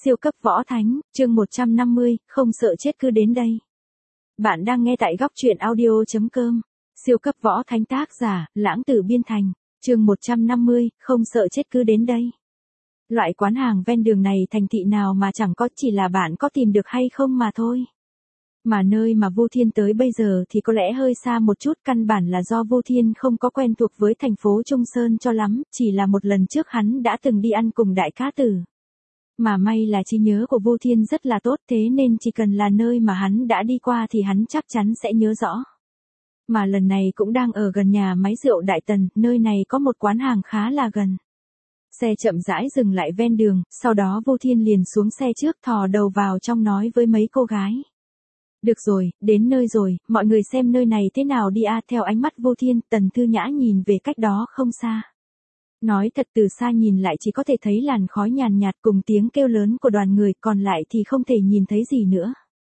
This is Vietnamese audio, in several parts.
Siêu cấp võ thánh, chương 150, không sợ chết cứ đến đây. Bạn đang nghe tại góc truyện audio.com. Siêu cấp võ thánh tác giả, Lãng Tử biên thành, chương 150, không sợ chết cứ đến đây. Loại quán hàng ven đường này thành thị nào mà chẳng có, chỉ là bạn có tìm được hay không mà thôi. Mà nơi mà Vu Thiên tới bây giờ thì có lẽ hơi xa một chút, căn bản là do Vu Thiên không có quen thuộc với thành phố Trung Sơn cho lắm, chỉ là một lần trước hắn đã từng đi ăn cùng Đại Cá Tử. Mà may là trí nhớ của Vu Thiên rất là tốt, thế nên chỉ cần là nơi mà hắn đã đi qua thì hắn chắc chắn sẽ nhớ rõ. Mà lần này cũng đang ở gần nhà máy rượu Đại Tần, nơi này có một quán hàng khá là gần. Xe chậm rãi dừng lại ven đường, sau đó Vu Thiên liền xuống xe trước, thò đầu vào trong nói với mấy cô gái. Được rồi, đến nơi rồi, mọi người xem nơi này thế nào đi à. Theo ánh mắt Vu Thiên, Tần Thư Nhã nhìn về cách đó không xa. Nói thật, từ xa nhìn lại chỉ có thể thấy làn khói nhàn nhạt cùng tiếng kêu lớn của đoàn người, còn lại thì không thể nhìn thấy gì nữa.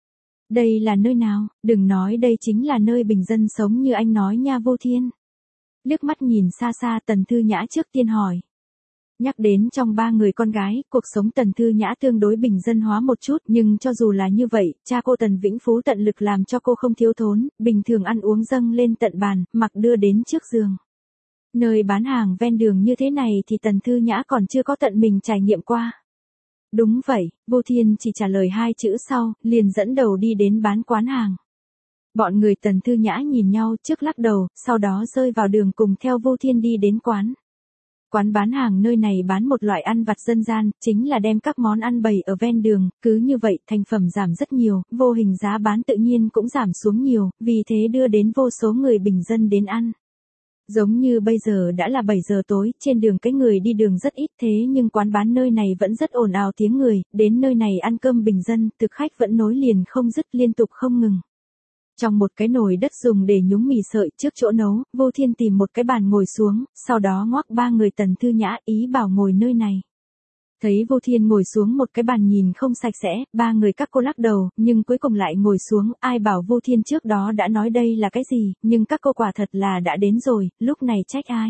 Đây là nơi nào? Đừng nói đây chính là nơi bình dân sống như anh nói nha Vu Thiên. Liếc mắt nhìn xa xa, Tần Thư Nhã trước tiên hỏi. Nhắc đến trong ba người con gái, cuộc sống Tần Thư Nhã tương đối bình dân hóa một chút, nhưng cho dù là như vậy, cha cô Tần Vĩnh Phú tận lực làm cho cô không thiếu thốn, bình thường ăn uống dâng lên tận bàn, mặc đưa đến trước giường. Nơi bán hàng ven đường như thế này thì Tần Thư Nhã còn chưa có tận mình trải nghiệm qua. Đúng vậy, Vu Thiên chỉ trả lời hai chữ sau, liền dẫn đầu đi đến bán quán hàng. Bọn người Tần Thư Nhã nhìn nhau trước lắc đầu, sau đó rơi vào đường cùng theo Vu Thiên đi đến quán. Quán bán hàng nơi này bán một loại ăn vặt dân gian, chính là đem các món ăn bày ở ven đường, cứ như vậy thành phẩm giảm rất nhiều, vô hình giá bán tự nhiên cũng giảm xuống nhiều, vì thế đưa đến vô số người bình dân đến ăn. Giống như bây giờ đã là 7 giờ tối, trên đường cái người đi đường rất ít, thế nhưng quán bán nơi này vẫn rất ồn ào tiếng người, đến nơi này ăn cơm bình dân, thực khách vẫn nối liền không dứt, liên tục không ngừng. Trong một cái nồi đất dùng để nhúng mì sợi, trước chỗ nấu, Vu Thiên tìm một cái bàn ngồi xuống, sau đó ngoắc ba người Tần Thư Nhã, ý bảo ngồi nơi này. Thấy Vu Thiên ngồi xuống một cái bàn nhìn không sạch sẽ, ba người các cô lắc đầu, nhưng cuối cùng lại ngồi xuống, ai bảo Vu Thiên trước đó đã nói đây là cái gì, nhưng các cô quả thật là đã đến rồi, lúc này trách ai.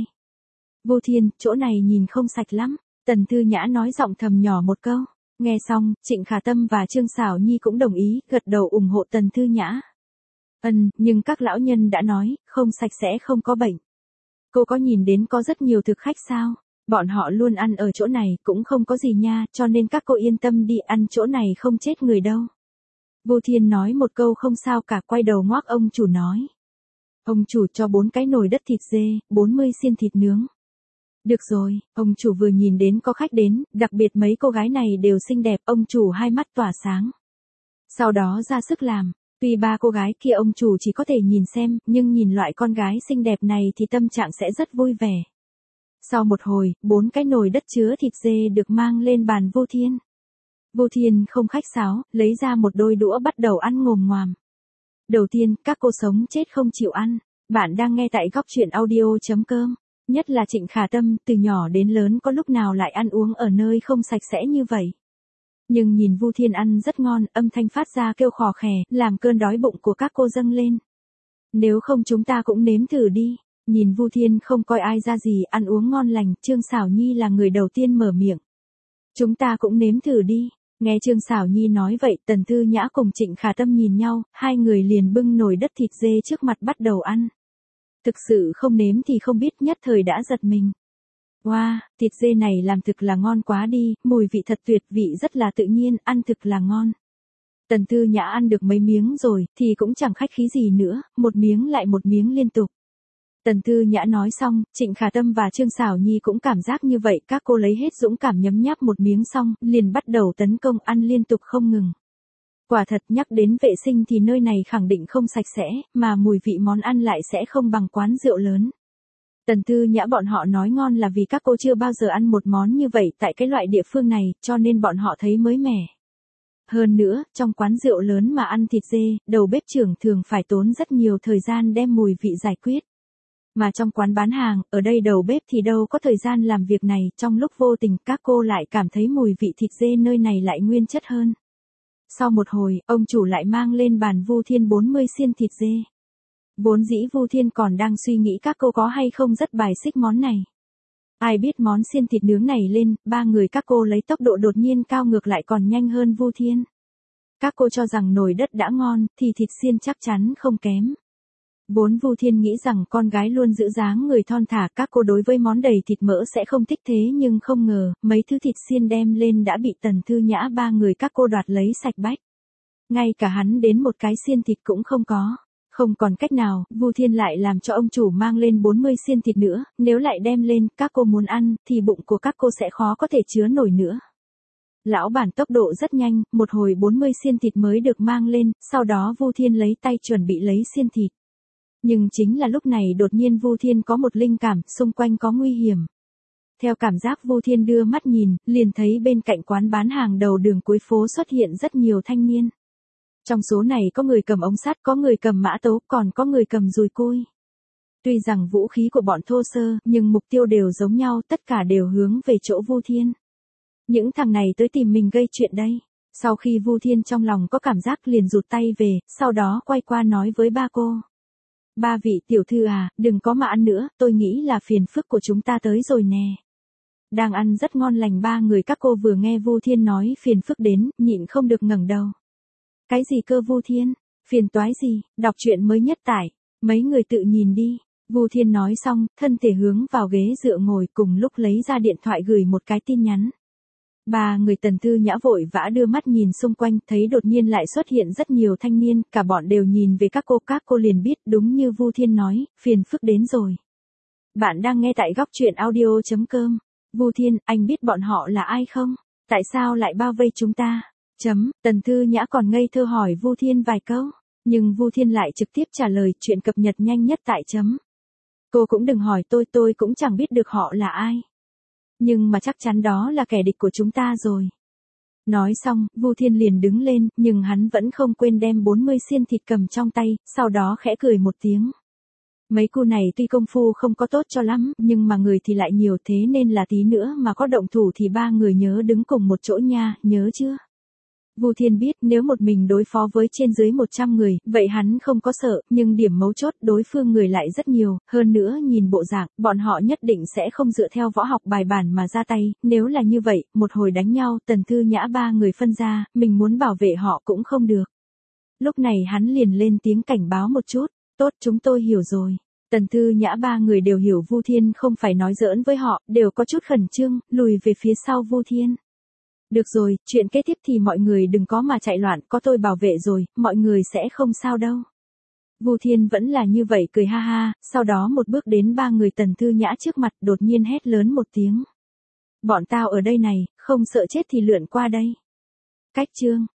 Vu Thiên, chỗ này nhìn không sạch lắm, Tần Thư Nhã nói giọng thầm nhỏ một câu. Nghe xong, Trịnh Khả Tâm và Trương Xảo Nhi cũng đồng ý, gật đầu ủng hộ Tần Thư Nhã. Nhưng các lão nhân đã nói, không sạch sẽ không có bệnh. Cô có nhìn đến có rất nhiều thực khách sao? Bọn họ luôn ăn ở chỗ này, cũng không có gì nha, cho nên các cô yên tâm đi, ăn chỗ này không chết người đâu. Vu Thiên nói một câu không sao cả, quay đầu ngoác ông chủ nói. Ông chủ cho 4 cái nồi đất thịt dê, 40 xiên thịt nướng. Được rồi, ông chủ vừa nhìn đến có khách đến, đặc biệt mấy cô gái này đều xinh đẹp, ông chủ hai mắt tỏa sáng. Sau đó ra sức làm. Tuy ba cô gái kia ông chủ chỉ có thể nhìn xem, nhưng nhìn loại con gái xinh đẹp này thì tâm trạng sẽ rất vui vẻ. Sau một hồi, 4 cái nồi đất chứa thịt dê được mang lên bàn Vu Thiên. Vu Thiên không khách sáo, lấy ra một đôi đũa bắt đầu ăn ngồm ngoàm. Đầu tiên, các cô sống chết không chịu ăn. Bạn đang nghe tại góc truyện audio.com. Nhất là Trịnh Khả Tâm, từ nhỏ đến lớn có lúc nào lại ăn uống ở nơi không sạch sẽ như vậy. Nhưng nhìn Vu Thiên ăn rất ngon, âm thanh phát ra kêu khò khè, làm cơn đói bụng của các cô dâng lên. Nếu không chúng ta cũng nếm thử đi. Nhìn Vu Thiên không coi ai ra gì, ăn uống ngon lành, Trương Xảo Nhi là người đầu tiên mở miệng. Chúng ta cũng nếm thử đi. Nghe Trương Xảo Nhi nói vậy, Tần Thư Nhã cùng Trịnh Khả Tâm nhìn nhau, hai người liền bưng nồi đất thịt dê trước mặt bắt đầu ăn. Thực sự không nếm thì không biết, nhất thời đã giật mình. Wow, thịt dê này làm thực là ngon quá đi, mùi vị thật tuyệt, vị rất là tự nhiên, ăn thực là ngon. Tần Thư Nhã ăn được mấy miếng rồi, thì cũng chẳng khách khí gì nữa, một miếng lại một miếng liên tục. Tần Thư Nhã nói xong, Trịnh Khả Tâm và Trương Xảo Nhi cũng cảm giác như vậy, các cô lấy hết dũng cảm nhấm nháp một miếng xong, liền bắt đầu tấn công ăn liên tục không ngừng. Quả thật, nhắc đến vệ sinh thì nơi này khẳng định không sạch sẽ, mà mùi vị món ăn lại sẽ không bằng quán rượu lớn. Tần Thư Nhã bọn họ nói ngon là vì các cô chưa bao giờ ăn một món như vậy tại cái loại địa phương này, cho nên bọn họ thấy mới mẻ. Hơn nữa, trong quán rượu lớn mà ăn thịt dê, đầu bếp trưởng thường phải tốn rất nhiều thời gian đem mùi vị giải quyết. Mà trong quán bán hàng, ở đây đầu bếp thì đâu có thời gian làm việc này, trong lúc vô tình các cô lại cảm thấy mùi vị thịt dê nơi này lại nguyên chất hơn. Sau một hồi, ông chủ lại mang lên bàn Vu Thiên 40 xiên thịt dê. Vốn dĩ Vu Thiên còn đang suy nghĩ các cô có hay không rất bài xích món này. Ai biết món xiên thịt nướng này lên, ba người các cô lấy tốc độ đột nhiên cao ngược lại còn nhanh hơn Vu Thiên. Các cô cho rằng nồi đất đã ngon, thì thịt xiên chắc chắn không kém. Vốn Vu Thiên nghĩ rằng con gái luôn giữ dáng người thon thả, các cô đối với món đầy thịt mỡ sẽ không thích thế nhưng không ngờ, mấy thứ thịt xiên đem lên đã bị Tần Thư Nhã ba người các cô đoạt lấy sạch bách. Ngay cả hắn đến một cái xiên thịt cũng không có. Không còn cách nào, Vu Thiên lại làm cho ông chủ mang lên 40 xiên thịt nữa, nếu lại đem lên, các cô muốn ăn, thì bụng của các cô sẽ khó có thể chứa nổi nữa. Lão bản tốc độ rất nhanh, một hồi 40 xiên thịt mới được mang lên, sau đó Vu Thiên lấy tay chuẩn bị lấy xiên thịt. Nhưng chính là lúc này đột nhiên Vu Thiên có một linh cảm, xung quanh có nguy hiểm. Theo cảm giác Vu Thiên đưa mắt nhìn, liền thấy bên cạnh quán bán hàng đầu đường cuối phố xuất hiện rất nhiều thanh niên. Trong số này có người cầm ống sắt, có người cầm mã tấu, còn có người cầm dùi cui. Tuy rằng vũ khí của bọn thô sơ, nhưng mục tiêu đều giống nhau, tất cả đều hướng về chỗ Vu Thiên. Những thằng này tới tìm mình gây chuyện đây. Sau khi Vu Thiên trong lòng có cảm giác liền rụt tay về, sau đó quay qua nói với ba cô. Ba vị tiểu thư à, đừng có mà ăn nữa, tôi nghĩ là phiền phức của chúng ta tới rồi nè. Đang ăn rất ngon lành, ba người các cô vừa nghe Vu Thiên nói phiền phức đến, nhịn không được ngẩng đầu. Cái gì cơ Vu Thiên? Phiền toái gì? Đọc truyện mới nhất tải. Mấy người tự nhìn đi. Vu Thiên nói xong, thân thể hướng vào ghế dựa ngồi, cùng lúc lấy ra điện thoại gửi một cái tin nhắn. Ba người Tần Thư Nhã vội vã đưa mắt nhìn xung quanh, thấy đột nhiên lại xuất hiện rất nhiều thanh niên, cả bọn đều nhìn về các cô liền biết đúng như Vu Thiên nói, phiền phức đến rồi. Bạn đang nghe tại góc truyện audio.com. Vu Thiên, anh biết bọn họ là ai không? Tại sao lại bao vây chúng ta? Tần Thư Nhã còn ngây thơ hỏi Vu Thiên vài câu, nhưng Vu Thiên lại trực tiếp trả lời chuyện cập nhật nhanh nhất tại Cô cũng đừng hỏi tôi cũng chẳng biết được họ là ai. Nhưng mà chắc chắn đó là kẻ địch của chúng ta rồi. Nói xong, Vu Thiên liền đứng lên, nhưng hắn vẫn không quên đem 40 xiên thịt cầm trong tay, sau đó khẽ cười một tiếng. Mấy cô này tuy công phu không có tốt cho lắm, nhưng mà người thì lại nhiều, thế nên là tí nữa mà có động thủ thì ba người nhớ đứng cùng một chỗ nha, nhớ chưa? Vu Thiên biết nếu một mình đối phó với trên dưới 100 người, vậy hắn không có sợ, nhưng điểm mấu chốt đối phương người lại rất nhiều, hơn nữa nhìn bộ dạng, bọn họ nhất định sẽ không dựa theo võ học bài bản mà ra tay, nếu là như vậy, một hồi đánh nhau, Tần Thư Nhã ba người phân ra, mình muốn bảo vệ họ cũng không được. Lúc này hắn liền lên tiếng cảnh báo một chút, tốt chúng tôi hiểu rồi. Tần Thư Nhã ba người đều hiểu Vu Thiên không phải nói giỡn với họ, đều có chút khẩn trương, lùi về phía sau Vu Thiên. Được rồi, chuyện kế tiếp thì mọi người đừng có mà chạy loạn, có tôi bảo vệ rồi, mọi người sẽ không sao đâu. Vu Thiên vẫn là như vậy cười ha ha, sau đó một bước đến ba người Tần Thư Nhã trước mặt, đột nhiên hét lớn một tiếng. Bọn tao ở đây này, không sợ chết thì lượn qua đây. Cách chương